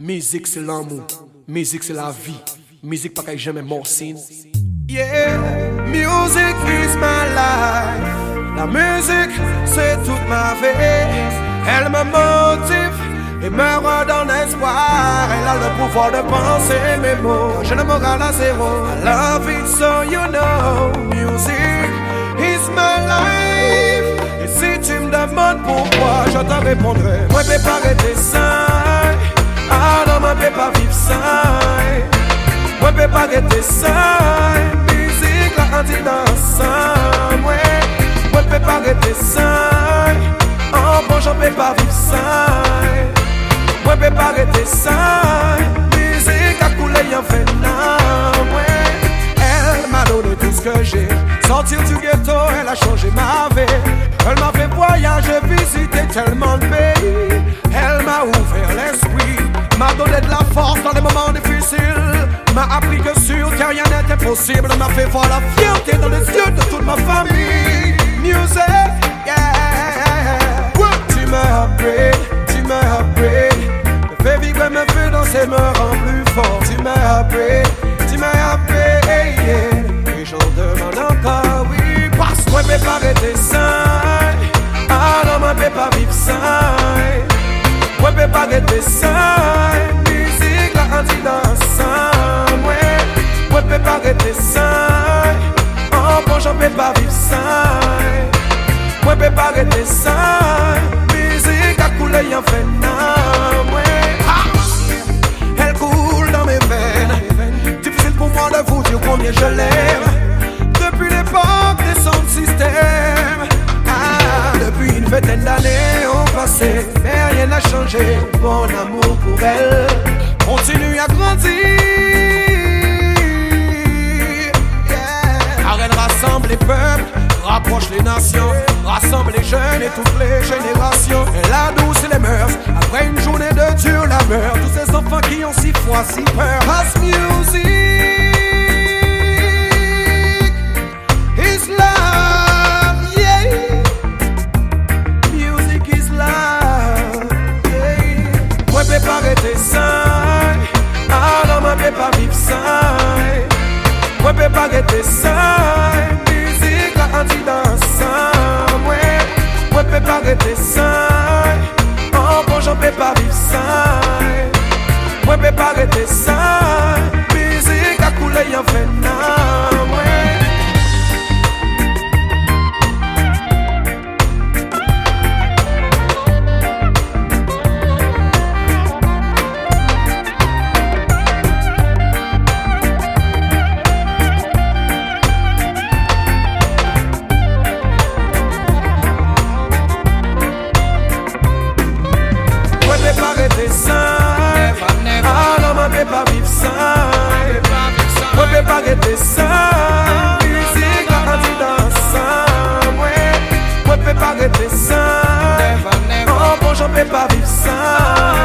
Musique c'est l'amour, musique c'est la vie, musique pas qu'elle jamais morcine. Yeah, music is my life. La musique c'est toute ma vie. Elle me motive et me redonne espoir. Elle a le pouvoir de penser mes mots. Je ne me rends à zéro. I love it so you know. Music is my life. Et si tu me demandes pourquoi, je te répondrai. Moi je peux pas rester seul. Ah non, moi je peux pas vivre seul. Moi je peux pas rester seul. Musique la rendu dans ça. Moi je peux pas rester seul. Oh bon, je peux pas vivre seul. Moi je peux pas rester seul. Musique a coulé en fait non. Elle m'a donné tout ce que j'ai. Sortir du ghetto, elle a changé ma vie. Elle m'a fait voyager, visiter tellement de pays. Elle m'a ouvert l'esprit, m'a donné de la force dans les moments difficiles. M'a appris que sur terre rien n'était possible. M'a fait voir la fierté dans les yeux de toute ma famille. Music, yeah. Tu me upgrade. Me fais vibrer, me fais danser, me rend plus fort. Tu me upgrade, yeah. Et j'en demande encore, oui. Parce que moi je peux pas rester seul. Ah non, moi je peux pas vivre seul. Moi je peux pas rester seul. Musique la rendu dans ça. Moi je peux pas rester seul. Oh bon, j'en peux pas vivre seul. Moi je peux pas rester seul. Musique a coulé en fait non. Elle coule dans mes veines. Difficile pour moi de vous dire combien je l'aime. Depuis l'époque des sons de système. Depuis une vingtaine d'années ont passé, mais rien n'a changé. Mon amour pour elle continue à grandir. Car elle rassemble les peuples, rapproche les nations, rassemble les jeunes et toutes les générations. Elle adoucit les mœurs après une journée de dure labeur. Tous ces enfants qui ont si froid, si peur. House music is love, yeah. Music is love, yeah. Moi je peux pas rester seul. Ah non, moi je peux pas vivre seul. Moi je peux pas rester seul. Musique la rendu dans ça. Moi je peux pas rester seul. Oh bon, j'en peux pas vivre seul. Moi je peux pas rester seul. Musique a coulé en fait non. Pas vivre seul. Moi je peux pas rester seul. Musique la rendu dans ça. Moi je peux pas rester seul. Oh bon, j'en peux pas vivre seul.